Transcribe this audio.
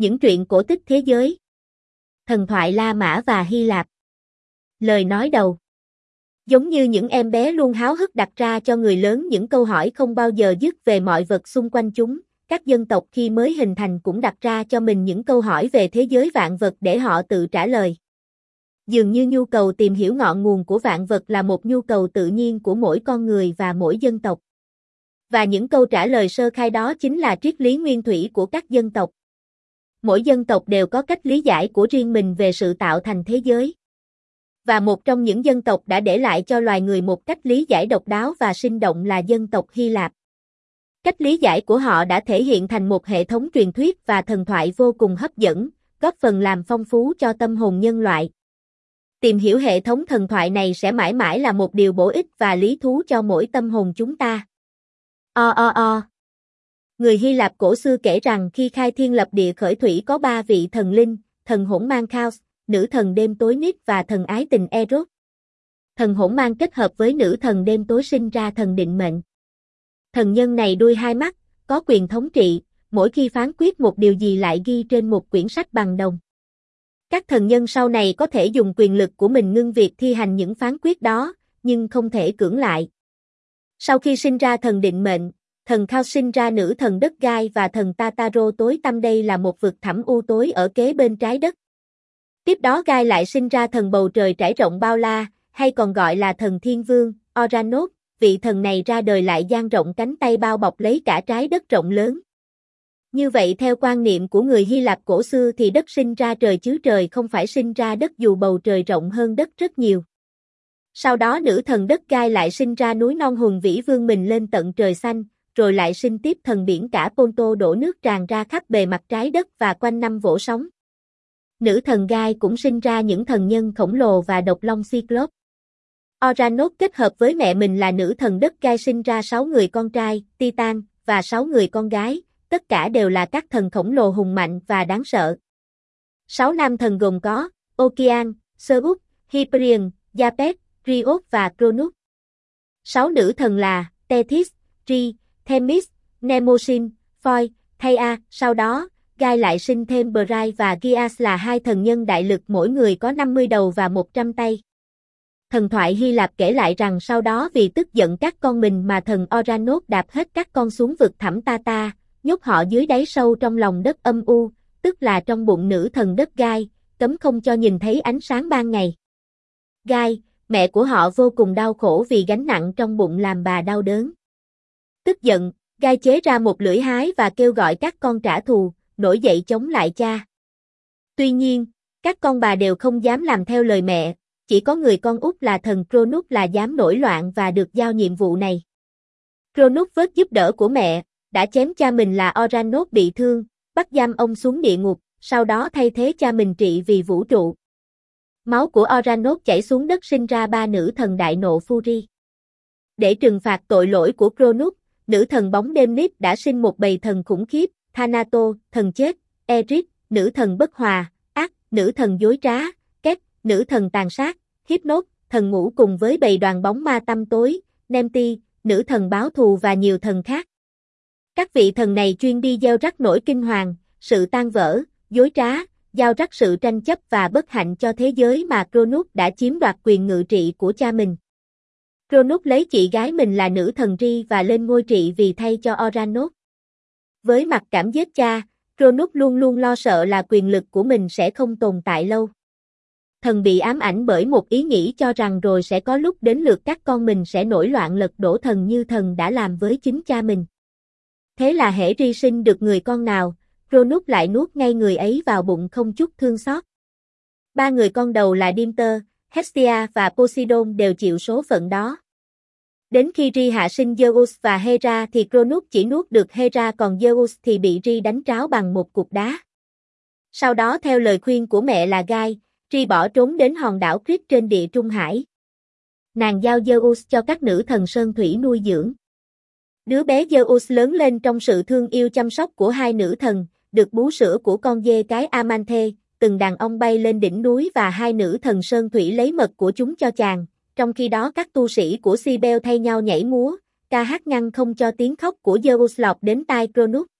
Những truyện cổ tích thế giới. Thần thoại La Mã và Hy Lạp. Lời nói đầu. Giống như những em bé luôn háo hức đặt ra cho người lớn những câu hỏi không bao giờ dứt về mọi vật xung quanh chúng, các dân tộc khi mới hình thành cũng đặt ra cho mình những câu hỏi về thế giới vạn vật để họ tự trả lời. Dường như nhu cầu tìm hiểu ngọn nguồn của vạn vật là một nhu cầu tự nhiên của mỗi con người và mỗi dân tộc. Và những câu trả lời sơ khai đó chính là triết lý nguyên thủy của các dân tộc. Mỗi dân tộc đều có cách lý giải của riêng mình về sự tạo thành thế giới. Và một trong những dân tộc đã để lại cho loài người một cách lý giải độc đáo và sinh động là dân tộc Hy Lạp. Cách lý giải của họ đã thể hiện thành một hệ thống truyền thuyết và thần thoại vô cùng hấp dẫn, góp phần làm phong phú cho tâm hồn nhân loại. Tìm hiểu hệ thống thần thoại này sẽ mãi mãi là một điều bổ ích và lý thú cho mỗi tâm hồn chúng ta. Người Hy Lạp cổ xưa kể rằng khi khai thiên lập địa khởi thủy có 3 vị thần linh, thần hỗn mang Chaos, nữ thần đêm tối Nyx và thần ái tình Eros. Thần hỗn mang kết hợp với nữ thần đêm tối sinh ra thần định mệnh. Thần nhân này đuôi hai mắt, có quyền thống trị, mỗi khi phán quyết một điều gì lại ghi trên một quyển sách bằng đồng. Các thần nhân sau này có thể dùng quyền lực của mình ngưng việc thi hành những phán quyết đó, nhưng không thể cưỡng lại. Sau khi sinh ra thần định mệnh, thần Chaos sinh ra nữ thần đất Gai và thần Tartaro tối tăm, đây là một vực thẳm u tối ở kế bên trái đất. Tiếp đó Gai lại sinh ra thần bầu trời trải rộng bao la, hay còn gọi là thần thiên vương, Ouranos, vị thần này ra đời lại dang rộng cánh tay bao bọc lấy cả trái đất rộng lớn. Như vậy theo quan niệm của người Hy Lạp cổ xưa thì đất sinh ra trời chứ trời không phải sinh ra đất dù bầu trời rộng hơn đất rất nhiều. Sau đó nữ thần đất Gai lại sinh ra núi non hùng vĩ vươn mình lên tận trời xanh, rồi lại sinh tiếp thần biển cả Ponto đổ nước tràn ra khắp bề mặt trái đất và quanh năm vỗ sóng. Nữ thần Gai cũng sinh ra những thần nhân khổng lồ và độc long Cyclops. Ouranos kết hợp với mẹ mình là nữ thần đất Gai sinh ra 6 người con trai, Titan, và 6 người con gái, tất cả đều là các thần khổng lồ hùng mạnh và đáng sợ. 6 nam thần gồm có Okean, Zeus, Hyperion, Japet, Rios và Cronus. 6 nữ thần là Tethys, Ri, Themis, Mnemosyne, Phoi, Theia. Sau đó, Gai lại sinh thêm Brai và Gias là 2 thần nhân đại lực, mỗi người có 50 đầu và 100 tay. Thần thoại Hy Lạp kể lại rằng sau đó vì tức giận các con mình mà thần Ouranos đạp hết các con xuống vực thẳm Tata, nhốt họ dưới đáy sâu trong lòng đất âm u, tức là trong bụng nữ thần đất Gai, cấm không cho nhìn thấy ánh sáng ban ngày. Gai, mẹ của họ vô cùng đau khổ vì gánh nặng trong bụng làm bà đau đớn. Tức giận, Gai chế ra một lưỡi hái và kêu gọi các con trả thù, nổi dậy chống lại cha. Tuy nhiên, các con bà đều không dám làm theo lời mẹ, chỉ có người con út là thần Cronus là dám nổi loạn và được giao nhiệm vụ này. Cronus với giúp đỡ của mẹ, đã chém cha mình là Ouranos bị thương, bắt giam ông xuống địa ngục, sau đó thay thế cha mình trị vì vũ trụ. Máu của Ouranos chảy xuống đất sinh ra 3 nữ thần đại nộ Fury. Để trừng phạt tội lỗi của Cronus, nữ thần bóng đêm Nyx đã sinh một bầy thần khủng khiếp, Thanato, thần chết, Eris, nữ thần bất hòa, Ác, nữ thần dối trá, Ket, nữ thần tàn sát, Hypnos, thần ngủ cùng với bầy đoàn bóng ma tăm tối, Nemti, nữ thần báo thù và nhiều thần khác. Các vị thần này chuyên đi gieo rắc nỗi kinh hoàng, sự tan vỡ, dối trá, gieo rắc sự tranh chấp và bất hạnh cho thế giới mà Cronus đã chiếm đoạt quyền ngự trị của cha mình. Cronus lấy chị gái mình là nữ thần Ri và lên ngôi trị vì thay cho Ouranos. Với mặc cảm giết cha, Cronus luôn luôn lo sợ là quyền lực của mình sẽ không tồn tại lâu. Thần bị ám ảnh bởi một ý nghĩ cho rằng rồi sẽ có lúc đến lượt các con mình sẽ nổi loạn lật đổ thần như thần đã làm với chính cha mình. Thế là hễ Ri sinh được người con nào, Cronus lại nuốt ngay người ấy vào bụng không chút thương xót. 3 người con đầu là Demeter, Hestia và Poseidon đều chịu số phận đó. Đến khi Ri hạ sinh Zeus và Hera thì Cronus chỉ nuốt được Hera, còn Zeus thì bị Ri đánh tráo bằng một cục đá. Sau đó theo lời khuyên của mẹ là Gai, Ri bỏ trốn đến hòn đảo Crete trên địa Trung Hải. Nàng giao Zeus cho các nữ thần sơn thủy nuôi dưỡng. Đứa bé Zeus lớn lên trong sự thương yêu chăm sóc của 2 nữ thần, được bú sữa của con dê cái Amanthe, từng đàn ông bay lên đỉnh núi và 2 nữ thần sơn thủy lấy mật của chúng cho chàng. Trong khi đó các tu sĩ của Cybele thay nhau nhảy múa, ca hát ngăn không cho tiếng khóc của Zeus lọt đến tai Cronus.